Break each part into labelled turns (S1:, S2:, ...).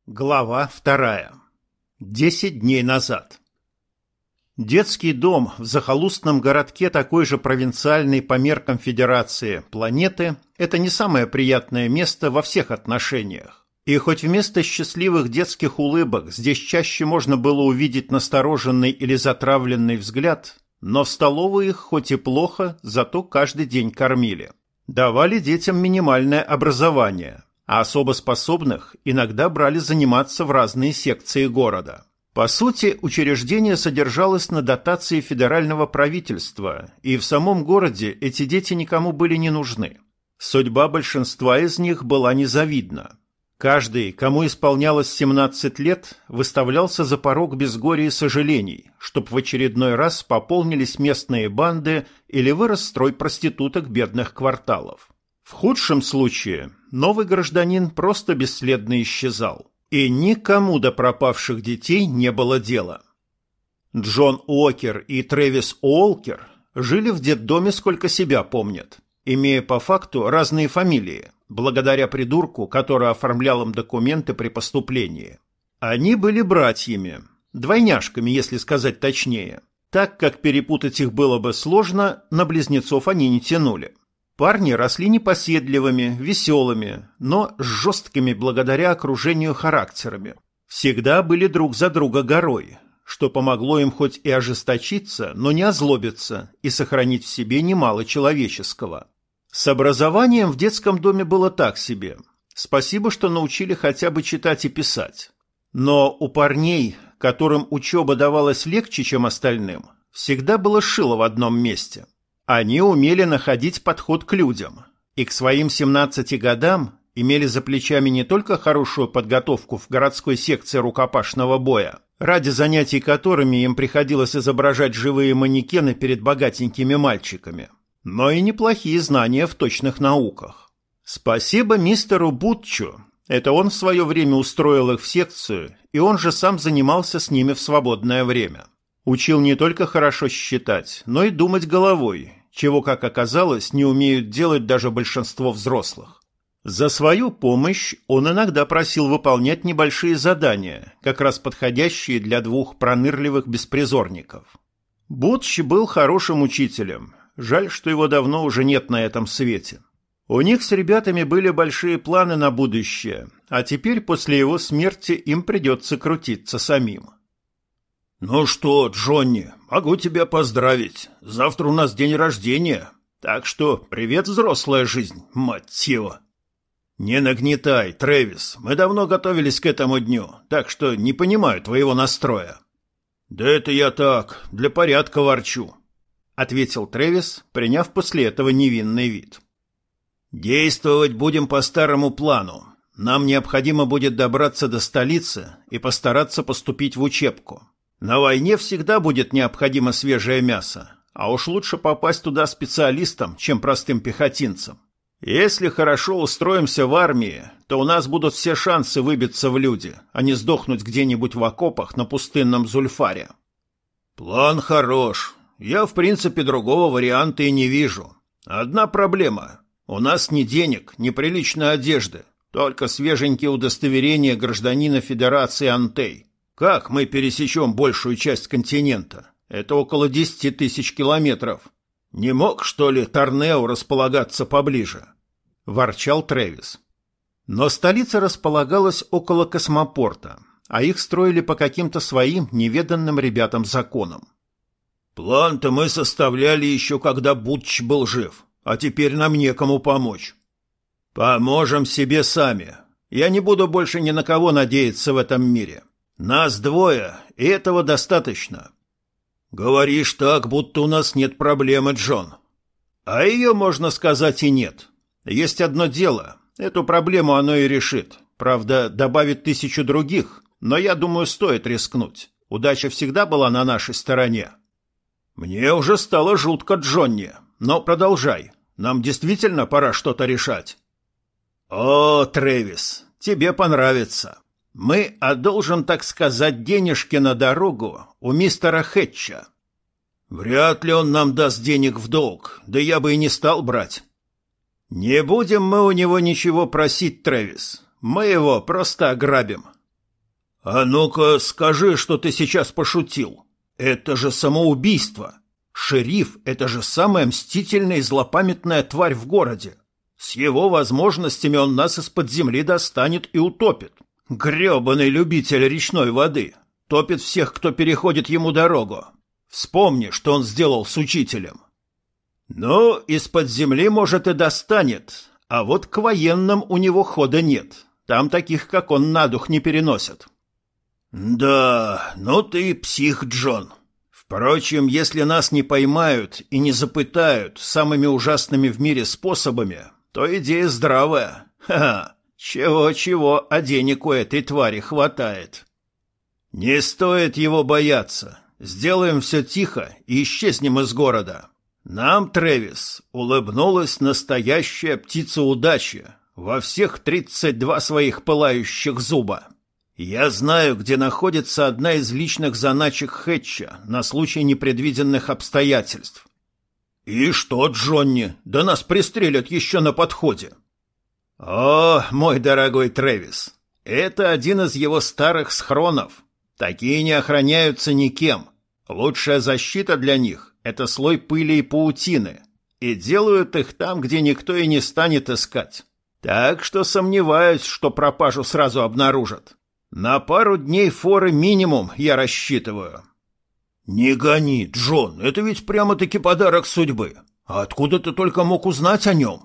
S1: Глава 2. 10 дней назад. Детский дом в захолустном городке такой же провинциальной по меркам Федерации планеты – это не самое приятное место во всех отношениях. И хоть вместо счастливых детских улыбок здесь чаще можно было увидеть настороженный или затравленный взгляд, но в столовой их хоть и плохо, зато каждый день кормили. Давали детям минимальное образование – а особо способных иногда брали заниматься в разные секции города. По сути, учреждение содержалось на дотации федерального правительства, и в самом городе эти дети никому были не нужны. Судьба большинства из них была незавидна. Каждый, кому исполнялось 17 лет, выставлялся за порог без горя и сожалений, чтоб в очередной раз пополнились местные банды или вырос строй проституток бедных кварталов. В худшем случае новый гражданин просто бесследно исчезал, и никому до пропавших детей не было дела. Джон Уокер и Трэвис Уолкер жили в детдоме сколько себя помнят, имея по факту разные фамилии, благодаря придурку, который оформлял им документы при поступлении. Они были братьями, двойняшками, если сказать точнее. Так как перепутать их было бы сложно, на близнецов они не тянули. Парни росли непоседливыми, веселыми, но жесткими благодаря окружению характерами. Всегда были друг за друга горой, что помогло им хоть и ожесточиться, но не озлобиться и сохранить в себе немало человеческого. С образованием в детском доме было так себе. Спасибо, что научили хотя бы читать и писать. Но у парней, которым учеба давалась легче, чем остальным, всегда было шило в одном месте – они умели находить подход к людям, и к своим 17 годам имели за плечами не только хорошую подготовку в городской секции рукопашного боя, ради занятий которыми им приходилось изображать живые манекены перед богатенькими мальчиками, но и неплохие знания в точных науках. Спасибо мистеру Бутчу, это он в свое время устроил их в секцию, и он же сам занимался с ними в свободное время. Учил не только хорошо считать, но и думать головой, чего, как оказалось, не умеют делать даже большинство взрослых. За свою помощь он иногда просил выполнять небольшие задания, как раз подходящие для двух пронырливых беспризорников. Бутч был хорошим учителем, жаль, что его давно уже нет на этом свете. У них с ребятами были большие планы на будущее, а теперь после его смерти им придется крутиться самим. «Ну что, Джонни, могу тебя поздравить. Завтра у нас день рождения. Так что привет, взрослая жизнь, мать его!» «Не нагнетай, Трэвис, мы давно готовились к этому дню, так что не понимаю твоего настроя». «Да это я так, для порядка ворчу», — ответил Трэвис, приняв после этого невинный вид. «Действовать будем по старому плану. Нам необходимо будет добраться до столицы и постараться поступить в учебку. На войне всегда будет необходимо свежее мясо, а уж лучше попасть туда специалистом, чем простым пехотинцем. Если хорошо устроимся в армии, то у нас будут все шансы выбиться в люди, а не сдохнуть где-нибудь в окопах на пустынном Зульфаре». «План хорош. Я, в принципе, другого варианта и не вижу. Одна проблема. У нас ни денег, ни приличной одежды, только свеженькие удостоверения гражданина Федерации Антей. Как мы пересечем большую часть континента? Это около 10 тысяч километров. Не мог, что ли, Торнео располагаться поближе?» – ворчал Трэвис. Но столица располагалась около космопорта, а их строили по каким-то своим неведанным ребятам законам. «План-то мы составляли еще, когда Бутч был жив, а теперь нам некому помочь. Поможем себе сами. Я не буду больше ни на кого надеяться в этом мире. Нас двое, и этого достаточно». «Говоришь так, будто у нас нет проблемы, Джон». «А ее, можно сказать, и нет. Есть одно дело. Эту проблему оно и решит. Правда, добавит 1000 других, но я думаю, стоит рискнуть. Удача всегда была на нашей стороне». «Мне уже стало жутко, Джонни. Но продолжай. Нам действительно пора что-то решать». «О, Трэвис, тебе понравится. Мы одолжим, так сказать, денежки на дорогу у мистера Хэтча». «Вряд ли он нам даст денег в долг, да я бы и не стал брать». «Не будем мы у него ничего просить, Трэвис. Мы его просто ограбим. «А ну-ка скажи, что ты сейчас пошутил. Это же самоубийство. Шериф — это же самая мстительная и злопамятная тварь в городе. С его возможностями он нас из-под земли достанет и утопит. Грёбаный любитель речной воды. Топит всех, кто переходит ему дорогу. Вспомни, что он сделал с учителем». «Ну, из-под земли, может, и достанет, а вот к военным у него хода нет. Там таких, как он, на дух не переносят». «Да, ну ты псих, Джон. Впрочем, если нас не поймают и не запытают самыми ужасными в мире способами, то идея здравая. Ха-ха, чего-чего, а денег у этой твари хватает». «Не стоит его бояться. Сделаем все тихо и исчезнем из города. Нам, Трэвис, улыбнулась настоящая птица удачи во всех 32 своих пылающих зуба. Я знаю, где находится одна из личных заначек Хэтча на случай непредвиденных обстоятельств». «И что, Джонни, да нас пристрелят еще на подходе». «О, мой дорогой Трэвис, это один из его старых схронов. Такие не охраняются никем. Лучшая защита для них — это слой пыли и паутины. И делают их там, где никто и не станет искать. Так что сомневаюсь, что пропажу сразу обнаружат. На пару дней форы минимум я рассчитываю». «Не гони, Джон, это ведь прямо-таки подарок судьбы. А откуда ты только мог узнать о нем?»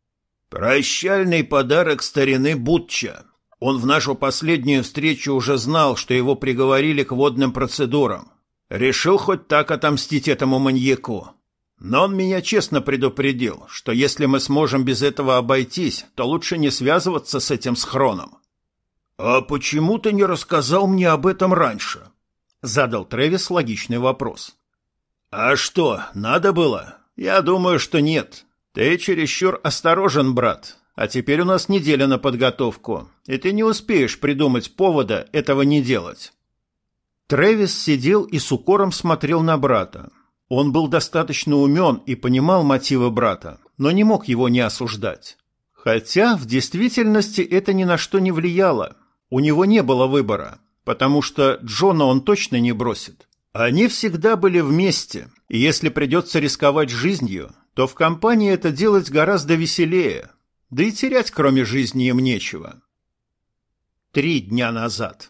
S1: «Прощальный подарок старины Бутча. Он в нашу последнюю встречу уже знал, что его приговорили к водным процедурам. Решил хоть так отомстить этому маньяку. Но он меня честно предупредил, что если мы сможем без этого обойтись, то лучше не связываться с этим схроном». «А почему ты не рассказал мне об этом раньше?» — задал Трэвис логичный вопрос. «А что, надо было? Я думаю, что нет. Ты чересчур осторожен, брат. А теперь у нас неделя на подготовку, и ты не успеешь придумать повода этого не делать». Трэвис сидел и с укором смотрел на брата. Он был достаточно умен и понимал мотивы брата, но не мог его не осуждать. Хотя в действительности это ни на что не влияло. У него не было выбора, потому что Джона он точно не бросит. Они всегда были вместе, и если придется рисковать жизнью, то в компании это делать гораздо веселее. Да и терять кроме жизни им нечего. 3 дня назад.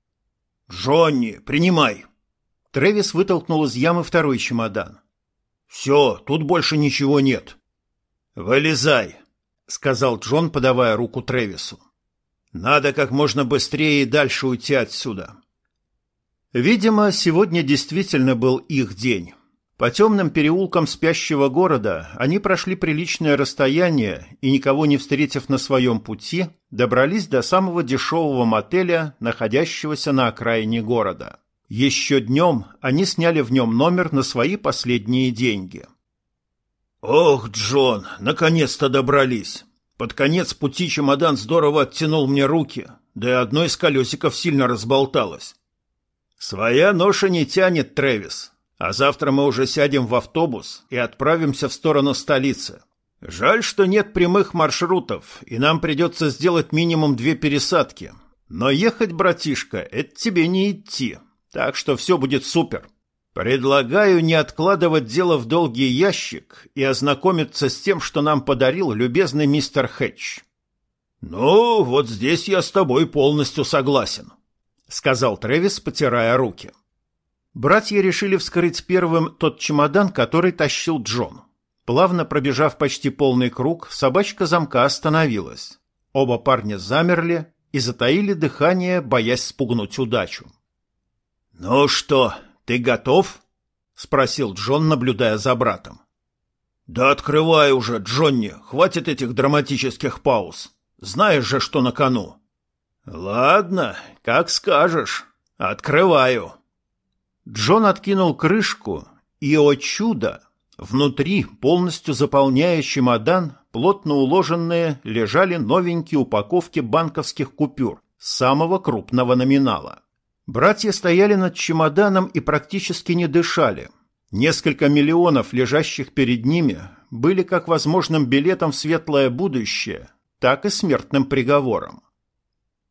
S1: «Джонни, принимай!» Трэвис вытолкнул из ямы второй чемодан. «Все, тут больше ничего нет». «Вылезай», — сказал Джон, подавая руку Трэвису. «Надо как можно быстрее и дальше уйти отсюда». Видимо, сегодня действительно был их день. По темным переулкам спящего города они прошли приличное расстояние и, никого не встретив на своем пути, добрались до самого дешевого мотеля, находящегося на окраине города. Еще днем они сняли в нем номер на свои последние деньги. «Ох, Джон, наконец-то добрались! Под конец пути чемодан здорово оттянул мне руки, да и одно из колесиков сильно разболталось». «Своя ноша не тянет, Трэвис. А завтра мы уже сядем в автобус и отправимся в сторону столицы. Жаль, что нет прямых маршрутов, и нам придется сделать минимум 2 пересадки. Но ехать, братишка, это тебе не идти, так что все будет супер. Предлагаю не откладывать дело в долгий ящик и ознакомиться с тем, что нам подарил любезный мистер Хэтч». «Ну, вот здесь я с тобой полностью согласен», — сказал Трэвис, потирая руки. Братья решили вскрыть первым тот чемодан, который тащил Джон. Плавно пробежав почти полный круг, собачка замка остановилась. Оба парня замерли и затаили дыхание, боясь спугнуть удачу. «Ну что, ты готов?» — спросил Джон, наблюдая за братом. «Да открывай уже, Джонни, хватит этих драматических пауз. Знаешь же, что на кону». «Ладно, как скажешь. Открываю». Джон откинул крышку, и, о чудо, внутри, полностью заполняя чемодан, плотно уложенные, лежали новенькие упаковки банковских купюр самого крупного номинала. Братья стояли над чемоданом и практически не дышали. Несколько миллионов, лежащих перед ними, были как возможным билетом в светлое будущее, так и смертным приговором.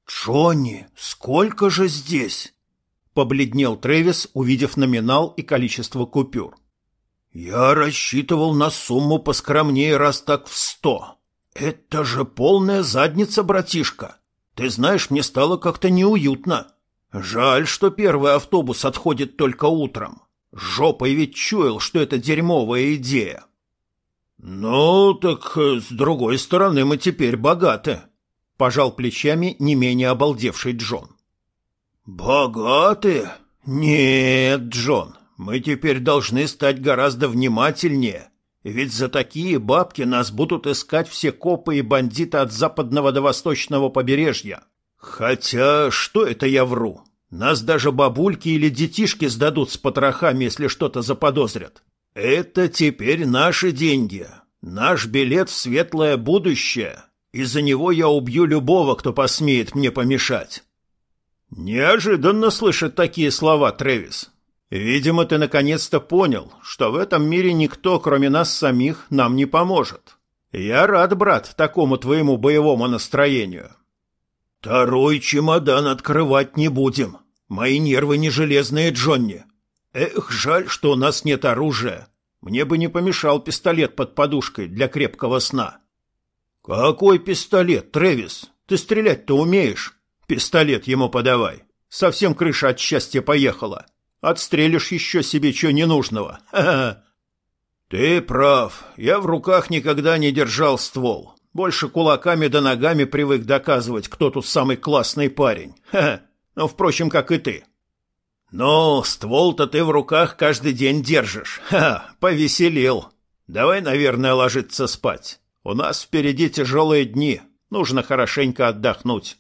S1: Джонни, сколько же здесь? Побледнел Трэвис, увидев номинал и количество купюр. Я рассчитывал на сумму поскромнее раз так в 100. Это же полная задница, братишка. Ты знаешь, мне стало как-то неуютно. Жаль, что первый автобус отходит только утром. Жопой ведь чуял, что это дерьмовая идея. Ну, так с другой стороны мы теперь богаты, пожал плечами не менее обалдевший Джон. Богаты? Нет, Джон, мы теперь должны стать гораздо внимательнее, ведь за такие бабки нас будут искать все копы и бандиты от западного до восточного побережья. Хотя, что это я вру? Нас даже бабульки или детишки сдадут с потрохами, если что-то заподозрят. Это теперь наши деньги, наш билет в светлое будущее, и за него я убью любого, кто посмеет мне помешать. Неожиданно слышать такие слова, Трэвис. Видимо, ты наконец-то понял, что в этом мире никто, кроме нас самих, нам не поможет. Я рад, брат, такому твоему боевому настроению. Второй чемодан открывать не будем. Мои нервы не железные, Джонни. Эх, жаль, что у нас нет оружия. Мне бы не помешал пистолет под подушкой для крепкого сна. Какой пистолет, Трэвис? Ты стрелять-то умеешь? Пистолет ему подавай. Совсем крыша от счастья поехала. Отстрелишь еще себе чего ненужного. Ха-ха. Ты прав. Я в руках никогда не держал ствол. Больше кулаками да ногами привык доказывать, кто тут самый классный парень. Ха-ха. Ну, впрочем, как и ты. Ну, ствол-то ты в руках каждый день держишь. Ха, повеселил. Давай, наверное, ложиться спать. У нас впереди тяжелые дни. Нужно хорошенько отдохнуть.